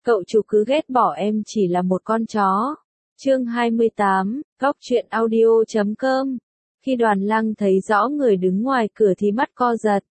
Cậu chủ cứ ghét bỏ em chỉ là một con chó. Chương 28, Góc truyện audio.com. Khi Đoàn Lăng thấy rõ người đứng ngoài cửa thì mắt co giật.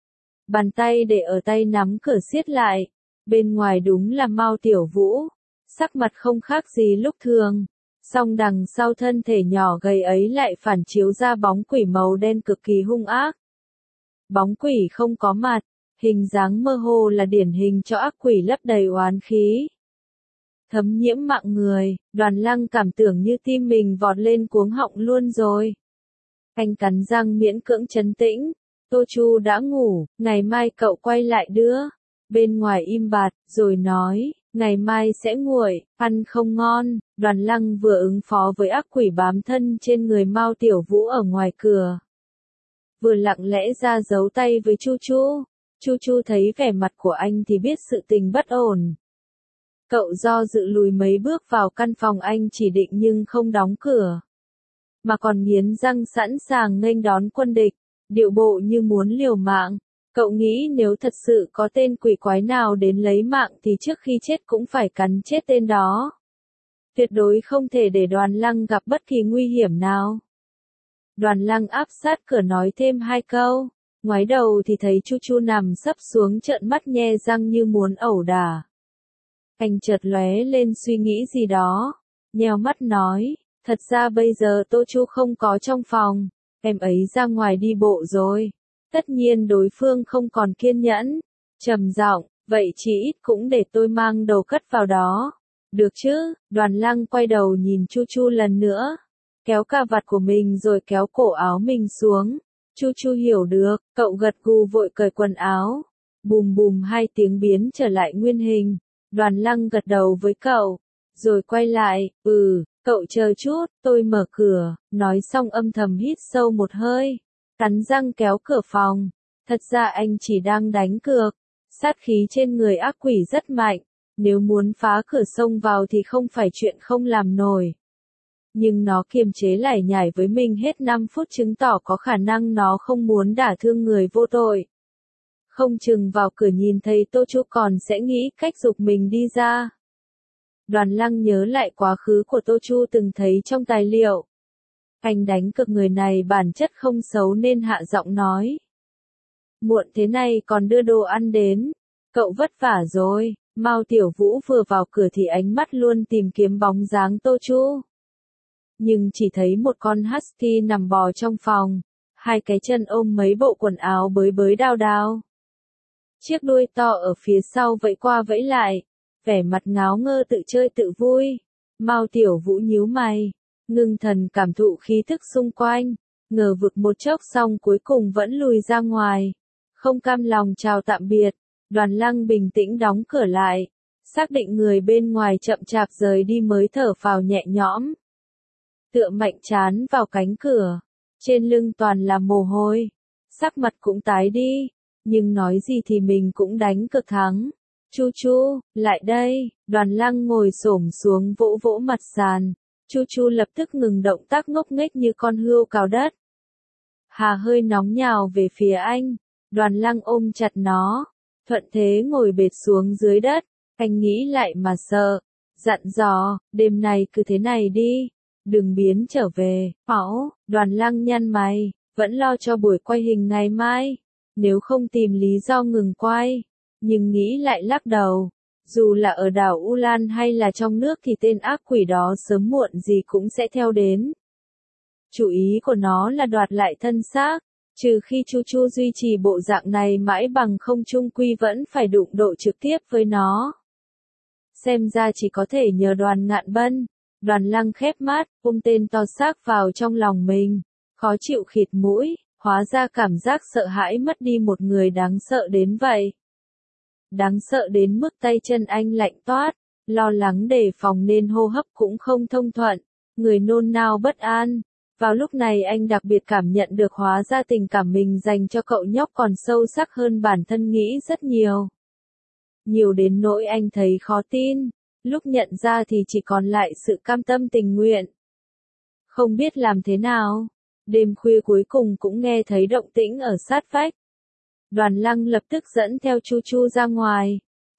Bàn tay để ở tay nắm cửa siết lại. Bên ngoài đúng là Mao Tiểu Vũ. Sắc mặt không khác gì lúc thường. Song đằng sau thân thể nhỏ gầy ấy lại phản chiếu ra bóng quỷ màu đen cực kỳ hung ác. Bóng quỷ không có mặt, hình dáng mơ hồ là điển hình cho ác quỷ lấp đầy oán khí. Thấm nhiễm mạng người, Đoàn Lăng cảm tưởng như tim mình vọt lên cuống họng luôn rồi. Anh cắn răng miễn cưỡng trấn tĩnh. Tô Chu đã ngủ, ngày mai cậu quay lại đưa. Bên ngoài im bặt, rồi nói, ngày mai sẽ nguội, ăn không ngon. Đoàn Lăng vừa ứng phó với ác quỷ bám thân trên người Mao Tiểu Vũ ở ngoài cửa, vừa lặng lẽ ra giấu tay với Chu Chu. Chu Chu thấy vẻ mặt của anh thì biết sự tình bất ổn. Cậu do dự lùi mấy bước vào căn phòng anh chỉ định nhưng không đóng cửa, mà còn nghiến răng sẵn sàng nghênh đón quân địch, điệu bộ như muốn liều mạng. Cậu nghĩ nếu thật sự có tên quỷ quái nào đến lấy mạng thì trước khi chết cũng phải cắn chết tên đó. Tuyệt đối không thể để Đoàn Lăng gặp bất kỳ nguy hiểm nào. Đoàn Lăng áp sát cửa nói thêm hai câu, ngoái đầu thì thấy Chu Chu nằm sấp xuống trợn mắt nhe răng như muốn ẩu đả. Anh chợt lóe lên suy nghĩ gì đó, nheo mắt nói, thật ra bây giờ Tô Chu không có trong phòng, em ấy ra ngoài đi bộ rồi. Tất nhiên đối phương không còn kiên nhẫn, trầm giọng, vậy chỉ ít cũng để tôi mang đầu cất vào đó. Được chứ? Đoàn Lăng quay đầu nhìn Chu Chu lần nữa, kéo cà vạt của mình rồi kéo cổ áo mình xuống. Chu Chu hiểu được, cậu gật gù vội cởi quần áo. Bùm bùm hai tiếng biến trở lại nguyên hình. Đoàn Lăng gật đầu với cậu, rồi quay lại, cậu chờ chút, tôi mở cửa, nói xong âm thầm hít sâu một hơi, cắn răng kéo cửa phòng. Thật ra anh chỉ đang đánh cược, sát khí trên người ác quỷ rất mạnh, nếu muốn phá cửa xông vào thì không phải chuyện không làm nổi. Nhưng nó kiềm chế lải nhải với mình hết 5 phút chứng tỏ có khả năng nó không muốn đả thương người vô tội. Không chừng vào cửa nhìn thấy Tô Chu còn sẽ nghĩ cách giục mình đi ra. Đoàn Lăng nhớ lại quá khứ của Tô Chu từng thấy trong tài liệu. Anh đánh cược người này bản chất không xấu nên hạ giọng nói. Muộn thế này còn đưa đồ ăn đến, cậu vất vả rồi. Mao Tiểu Vũ vừa vào cửa thì ánh mắt luôn tìm kiếm bóng dáng Tô Chu. Nhưng chỉ thấy một con husky nằm bò trong phòng, hai cái chân ôm mấy bộ quần áo bới bới đao đao. Chiếc đuôi to ở phía sau vẫy qua vẫy lại, vẻ mặt ngáo ngơ tự chơi tự vui. Mao Tiểu Vũ nhíu mày, ngưng thần cảm thụ khí thức xung quanh, ngờ vực một chốc xong cuối cùng vẫn lùi ra ngoài. Không cam lòng chào tạm biệt, Đoàn Lăng bình tĩnh đóng cửa lại, xác định người bên ngoài chậm chạp rời đi mới thở phào nhẹ nhõm. Tựa mạnh trán vào cánh cửa, trên lưng toàn là mồ hôi, sắc mặt cũng tái đi, nhưng nói gì thì mình cũng đánh cược thắng. Chu Chu, lại đây. Đoàn Lăng ngồi xổm xuống vỗ vỗ mặt sàn. Chu Chu lập tức ngừng động tác ngốc nghếch như con hươu cào đất. Hà hơi nóng nhào về phía anh. Đoàn Lăng ôm chặt nó, thuận thế ngồi bệt xuống dưới đất. Anh nghĩ lại mà sợ, dặn dò, đêm nay cứ thế này đi, đừng biến trở về. Đoàn Lăng nhăn mày, vẫn lo cho buổi quay hình ngày mai, nếu không tìm lý do ngừng quay. Nhưng nghĩ lại lắc đầu, dù là ở đảo U Lan hay là trong nước thì tên ác quỷ đó sớm muộn gì cũng sẽ theo đến. Chủ ý của nó là đoạt lại thân xác, trừ khi Chu Chu duy trì bộ dạng này mãi bằng không chung quy vẫn phải đụng độ trực tiếp với nó. Xem ra chỉ có thể nhờ Đoàn Ngạn Bân. Đoàn Lăng khép mắt, ôm tên to xác vào trong lòng mình, khó chịu khịt mũi, hóa ra cảm giác sợ hãi mất đi một người đáng sợ đến vậy. Đáng sợ đến mức tay chân anh lạnh toát, lo lắng đề phòng nên hô hấp cũng không thông thuận, người nôn nao bất an. Vào lúc này anh đặc biệt cảm nhận được hóa ra tình cảm mình dành cho cậu nhóc còn sâu sắc hơn bản thân nghĩ rất nhiều. Nhiều đến nỗi anh thấy khó tin, lúc nhận ra thì chỉ còn lại sự cam tâm tình nguyện. Không biết làm thế nào, đêm khuya cuối cùng cũng nghe thấy động tĩnh ở sát vách. Đoàn Lăng lập tức dẫn theo Chu Chu ra ngoài.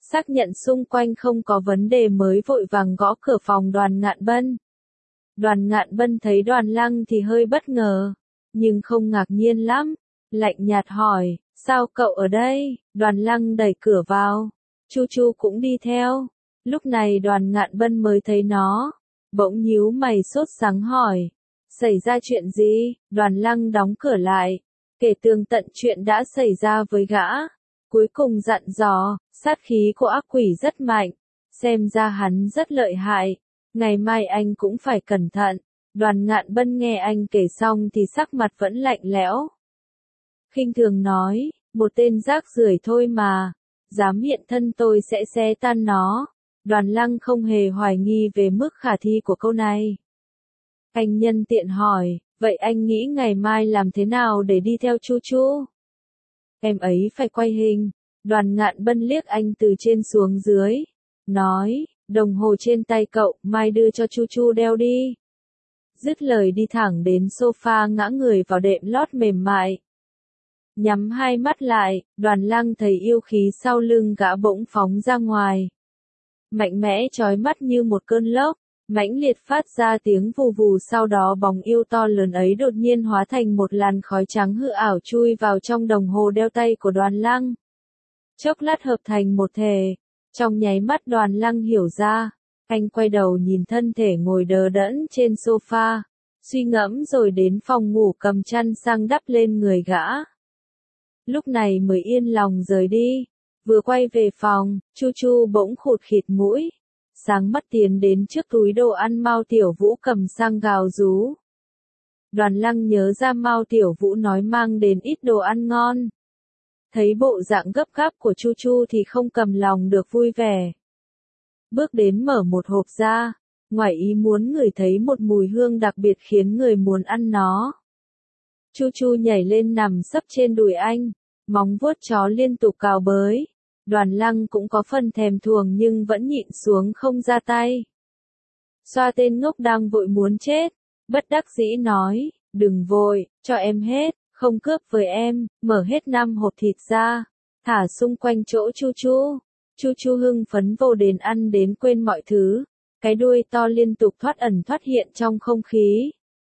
Xác nhận xung quanh không có vấn đề mới vội vàng gõ cửa phòng Đoàn Ngạn Bân. Đoàn Ngạn Bân thấy Đoàn Lăng thì hơi bất ngờ, nhưng không ngạc nhiên lắm, lạnh nhạt hỏi, sao cậu ở đây? Đoàn Lăng đẩy cửa vào, Chu Chu cũng đi theo. Lúc này Đoàn Ngạn Bân mới thấy nó, bỗng nhíu mày sốt sắng hỏi, xảy ra chuyện gì? Đoàn Lăng đóng cửa lại, kể tường tận chuyện đã xảy ra với gã, cuối cùng dặn dò, sát khí của ác quỷ rất mạnh, xem ra hắn rất lợi hại, ngày mai anh cũng phải cẩn thận. Đoàn Ngạn Bân nghe anh kể xong thì sắc mặt vẫn lạnh lẽo. Khinh thường nói, một tên rác rưởi thôi mà, dám hiện thân tôi sẽ xé tan nó. Đoàn Lăng không hề hoài nghi về mức khả thi của câu này. Anh nhân tiện hỏi, vậy anh nghĩ ngày mai làm thế nào để đi theo Chu Chu? Em ấy phải quay hình. Đoàn Ngạn Bân liếc anh từ trên xuống dưới, nói, đồng hồ trên tay cậu, mai đưa cho Chu Chu đeo đi. Dứt lời đi thẳng đến sofa ngã người vào đệm lót mềm mại. Nhắm hai mắt lại, Đoàn Lăng thấy yêu khí sau lưng gã bỗng phóng ra ngoài. Mạnh mẽ chói mắt như một cơn lốc, mãnh liệt phát ra tiếng vù vù, sau đó bóng yêu to lớn ấy đột nhiên hóa thành một làn khói trắng hư ảo chui vào trong đồng hồ đeo tay của Đoàn Lăng. Chốc lát hợp thành một thể, trong nháy mắt Đoàn Lăng hiểu ra, anh quay đầu nhìn thân thể ngồi đờ đẫn trên sofa, suy ngẫm rồi đến phòng ngủ cầm chăn sang đắp lên người gã. Lúc này mới yên lòng rời đi, vừa quay về phòng, Chu Chu bỗng khụt khịt mũi, sáng mắt tiến đến trước túi đồ ăn Mao Tiểu Vũ cầm sang gào rú. Đoàn Lăng nhớ ra Mao Tiểu Vũ nói mang đến ít đồ ăn ngon. Thấy bộ dạng gấp gáp của Chu Chu thì không cầm lòng được vui vẻ. Bước đến mở một hộp ra, ngoài ý muốn ngửi thấy một mùi hương đặc biệt khiến người muốn ăn nó. Chu Chu nhảy lên nằm sấp trên đùi anh, móng vuốt chó liên tục cào bới. Đoàn Lăng cũng có phần thèm thuồng nhưng vẫn nhịn xuống không ra tay. Xoa tên ngốc đang vội muốn chết, bất đắc dĩ nói, đừng vội, cho em hết, không cướp với em, mở hết 5 hộp thịt ra, thả xung quanh chỗ Chu Chu. Chu Chu hưng phấn vô đến ăn đến quên mọi thứ, cái đuôi to liên tục thoát ẩn thoát hiện trong không khí.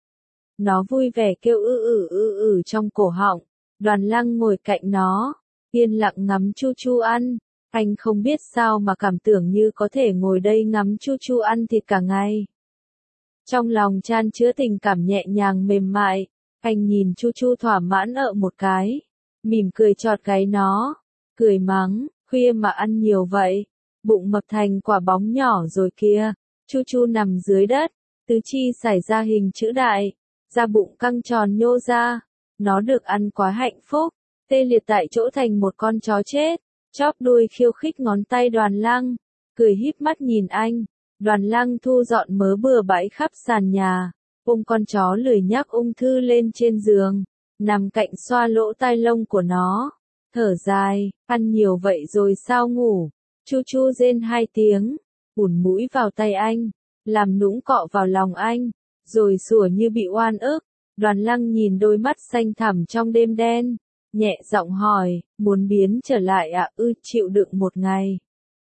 Nó vui vẻ kêu trong cổ họng. Đoàn Lăng ngồi cạnh nó, yên lặng ngắm Chu Chu ăn. Anh không biết sao mà cảm tưởng như có thể ngồi đây ngắm Chu Chu ăn thịt cả ngày. Trong lòng chan chứa tình cảm nhẹ nhàng mềm mại, anh nhìn Chu Chu thỏa mãn một cái, mỉm cười chọt gáy nó, cười mắng, khuya mà ăn nhiều vậy, bụng mập thành quả bóng nhỏ rồi kia. Chu Chu nằm dưới đất, tứ chi xảy ra hình chữ đại, da bụng căng tròn nhô ra, nó được ăn quá hạnh phúc, tê liệt tại chỗ thành một con chó chết. Chóp đuôi khiêu khích ngón tay Đoàn Lăng, cười híp mắt nhìn anh. Đoàn Lăng thu dọn mớ bừa bãi khắp sàn nhà, ôm con chó lười nhác ung thư lên trên giường, nằm cạnh xoa lỗ tai lông của nó, thở dài, ăn nhiều vậy rồi sao ngủ. Chu Chu rên 2 tiếng, ủn mũi vào tay anh, làm nũng cọ vào lòng anh, rồi sủa như bị oan ức. Đoàn Lăng nhìn đôi mắt xanh thẳm trong đêm đen, nhẹ giọng hỏi, muốn biến trở lại à? Chịu đựng một ngày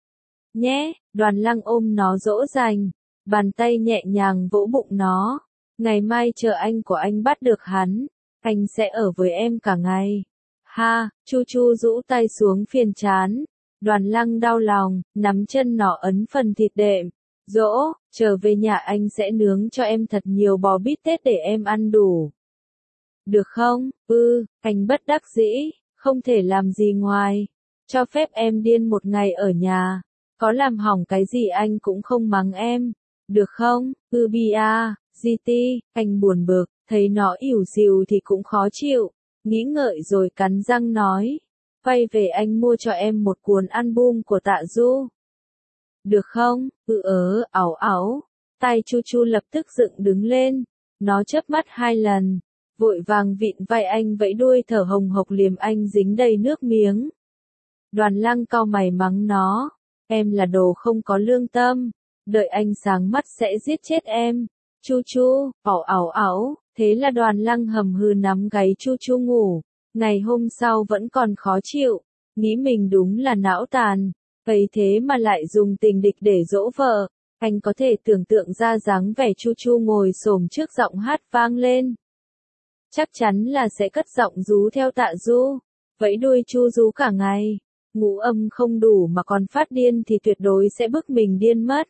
nhé. Đoàn Lăng ôm nó dỗ dành, bàn tay nhẹ nhàng vỗ bụng nó. Ngày mai chờ anh của anh bắt được hắn, anh sẽ ở với em cả ngày. Ha, Chu Chu rũ tay xuống phiền chán. Đoàn Lăng đau lòng, nắm chân nó ấn phần thịt đệm. Dỗ, trở về nhà anh sẽ nướng cho em thật nhiều bò bít tết để em ăn đủ. Được không? Anh bất đắc dĩ, không thể làm gì ngoài cho phép em điên một ngày ở nhà. Có làm hỏng cái gì anh cũng không mắng em. Được không? Bia, GT, anh buồn bực, thấy nó ỉu xìu thì cũng khó chịu. Nghĩ ngợi rồi cắn răng nói. Quay về anh mua cho em một cuốn album của Tạ Du. Được không? Ảo ảo. Tay Chu Chu lập tức dựng đứng lên. Nó chớp mắt 2 lần. Vội vàng vịn vai anh vẫy đuôi thở hồng hộc liềm anh dính đầy nước miếng. Đoàn Lăng cau mày mắng nó. Em là đồ không có lương tâm. Đợi anh sáng mắt sẽ giết chết em. Chu Chu, ảo. Thế là Đoàn Lăng hầm hừ nắm gáy Chu Chu ngủ. Ngày hôm sau vẫn còn khó chịu. Nghĩ mình đúng là não tàn. Ấy thế mà lại dùng tình địch để dỗ vợ. Anh có thể tưởng tượng ra dáng vẻ Chu Chu ngồi xổm trước giọng hát vang lên. Chắc chắn là sẽ cất giọng rú theo Tạ Du, vẫy đuôi chu rú cả ngày. Ngũ âm không đủ mà còn phát điên thì tuyệt đối sẽ bức mình điên mất.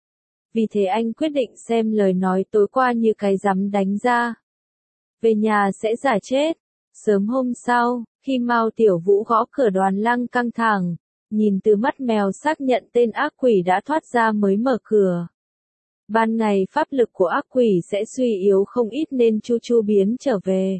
Vì thế anh quyết định xem lời nói tối qua như cái rắm đánh ra. Về nhà sẽ giả chết. Sớm hôm sau, khi Mao Tiểu Vũ gõ cửa Đoàn Lăng căng thẳng, nhìn từ mắt mèo xác nhận tên ác quỷ đã thoát ra mới mở cửa. Ban ngày pháp lực của ác quỷ sẽ suy yếu không ít nên Chu Chu biến trở về.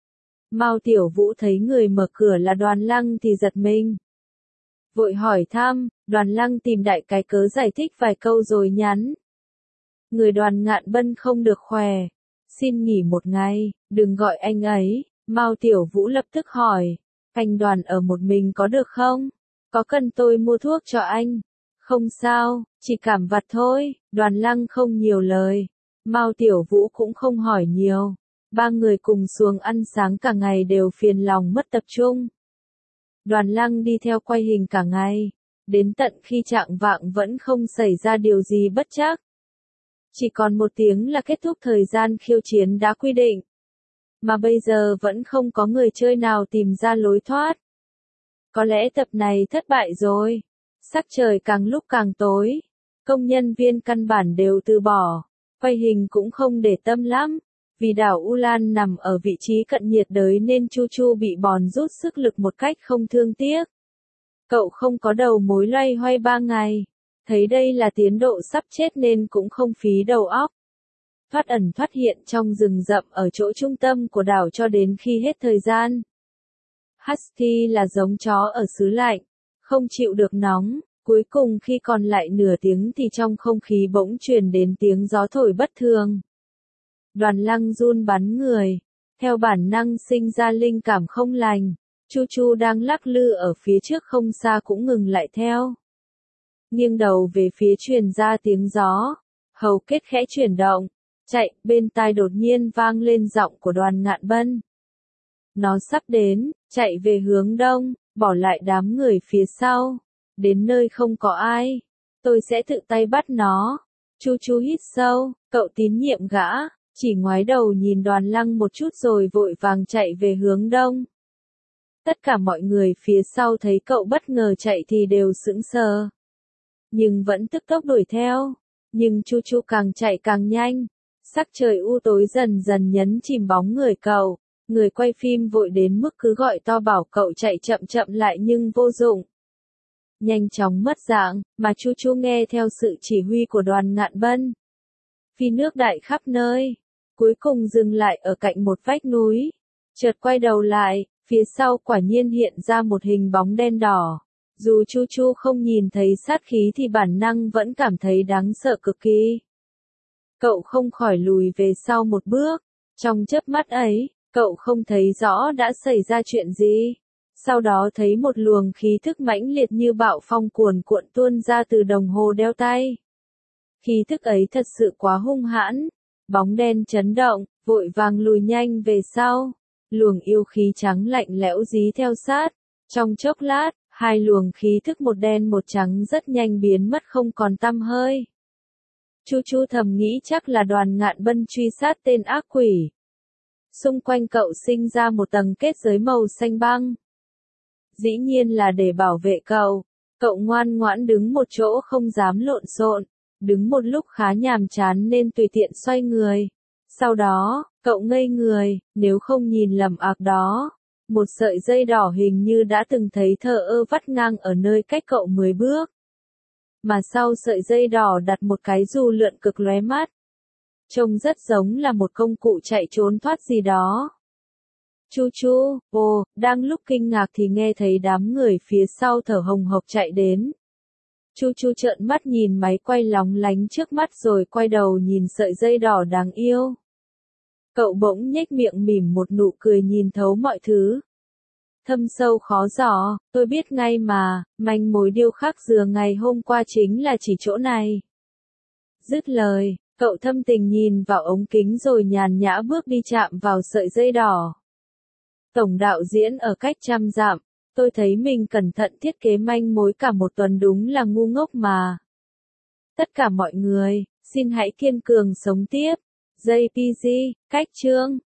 Mao Tiểu Vũ thấy người mở cửa là Đoàn Lăng thì giật mình. Vội hỏi thăm, Đoàn Lăng tìm đại cái cớ giải thích vài câu rồi nhắn. Người Đoàn Ngạn Bân không được khỏe, xin nghỉ một ngày, đừng gọi anh ấy. Mao Tiểu Vũ lập tức hỏi, anh Đoàn ở một mình có được không? Có cần tôi mua thuốc cho anh? Không sao, chỉ cảm vặt thôi. Đoàn Lăng không nhiều lời. Mao Tiểu Vũ cũng không hỏi nhiều. Ba người cùng xuống ăn sáng cả ngày đều phiền lòng mất tập trung. Đoàn Lăng đi theo quay hình cả ngày. Đến tận khi chạng vạng vẫn không xảy ra điều gì bất trắc. Chỉ còn 1 tiếng là kết thúc thời gian khiêu chiến đã quy định. Mà bây giờ vẫn không có người chơi nào tìm ra lối thoát. Có lẽ tập này thất bại rồi. Sắc trời càng lúc càng tối. Công nhân viên căn bản đều từ bỏ. Quay hình cũng không để tâm lắm. Vì đảo U Lan nằm ở vị trí cận nhiệt đới nên Chu Chu bị bòn rút sức lực một cách không thương tiếc. Cậu không có đầu mối loay hoay 3 ngày. Thấy đây là tiến độ sắp chết nên cũng không phí đầu óc. Thoát ẩn thoát hiện trong rừng rậm ở chỗ trung tâm của đảo cho đến khi hết thời gian. Husky là giống chó ở xứ lạnh, không chịu được nóng. Cuối cùng khi còn lại nửa tiếng thì trong không khí bỗng truyền đến tiếng gió thổi bất thường. Đoàn Lăng run bắn người, theo bản năng sinh ra linh cảm không lành. Chu Chu đang lắc lư ở phía trước không xa cũng ngừng lại theo. Nghiêng đầu về phía truyền ra tiếng gió, hầu kết khẽ chuyển động, chạy, bên tai đột nhiên vang lên giọng của Đoàn Ngạn Bân. Nó sắp đến, chạy về hướng đông, bỏ lại đám người phía sau. Đến nơi không có ai, tôi sẽ tự tay bắt nó. Chu Chu hít sâu, cậu tín nhiệm gã, chỉ ngoái đầu nhìn Đoàn Lăng một chút rồi vội vàng chạy về hướng đông. Tất cả mọi người phía sau thấy cậu bất ngờ chạy thì đều sững sờ. Nhưng vẫn tức tốc đuổi theo. Nhưng Chu Chu càng chạy càng nhanh. Sắc trời u tối dần dần nhấn chìm bóng người cậu. Người quay phim vội đến mức cứ gọi to bảo cậu chạy chậm chậm lại nhưng vô dụng. Nhanh chóng mất dạng, mà Chu Chu nghe theo sự chỉ huy của Đoàn Ngạn Bân. Phi nước đại khắp nơi. Cuối cùng dừng lại ở cạnh một vách núi. Chợt quay đầu lại, phía sau quả nhiên hiện ra một hình bóng đen đỏ. Dù Chu Chu không nhìn thấy sát khí thì bản năng vẫn cảm thấy đáng sợ cực kỳ. Cậu không khỏi lùi về sau một bước. Trong chớp mắt ấy, cậu không thấy rõ đã xảy ra chuyện gì. Sau đó thấy một luồng khí thức mãnh liệt như bạo phong cuồn cuộn tuôn ra từ đồng hồ đeo tay. Khí thức ấy thật sự quá hung hãn. Bóng đen chấn động, vội vàng lùi nhanh về sau. Luồng yêu khí trắng lạnh lẽo dí theo sát. Trong chốc lát, hai luồng khí thức một đen một trắng rất nhanh biến mất không còn tăm hơi. Chu Chu thầm nghĩ chắc là Đoàn Ngạn Bân truy sát tên ác quỷ. Xung quanh cậu sinh ra một tầng kết giới màu xanh băng. Dĩ nhiên là để bảo vệ cậu. Cậu ngoan ngoãn đứng một chỗ không dám lộn xộn. Đứng một lúc khá nhàm chán nên tùy tiện xoay người. Sau đó, cậu ngây người, nếu không nhìn lầm đó. Một sợi dây đỏ hình như đã từng thấy thờ ơ vắt ngang ở nơi cách cậu 10 bước. Mà sau sợi dây đỏ đặt một cái dù lượn cực lóe mắt. Trông rất giống là một công cụ chạy trốn thoát gì đó. Chu Chu, đang lúc kinh ngạc thì nghe thấy đám người phía sau thở hồng hộc chạy đến. Chu Chu trợn mắt nhìn máy quay lóng lánh trước mắt rồi quay đầu nhìn sợi dây đỏ đáng yêu. Cậu bỗng nhếch miệng mỉm một nụ cười nhìn thấu mọi thứ. Thâm sâu khó dò, tôi biết ngay mà, manh mối điêu khắc dừa ngày hôm qua chính là chỉ chỗ này. Dứt lời, cậu thâm tình nhìn vào ống kính rồi nhàn nhã bước đi chạm vào sợi dây đỏ. Tổng đạo diễn ở cách 100 dặm, Tôi thấy mình cẩn thận thiết kế manh mối cả một tuần đúng là ngu ngốc mà. Tất cả mọi người, xin hãy kiên cường sống tiếp. JPG, cách chương.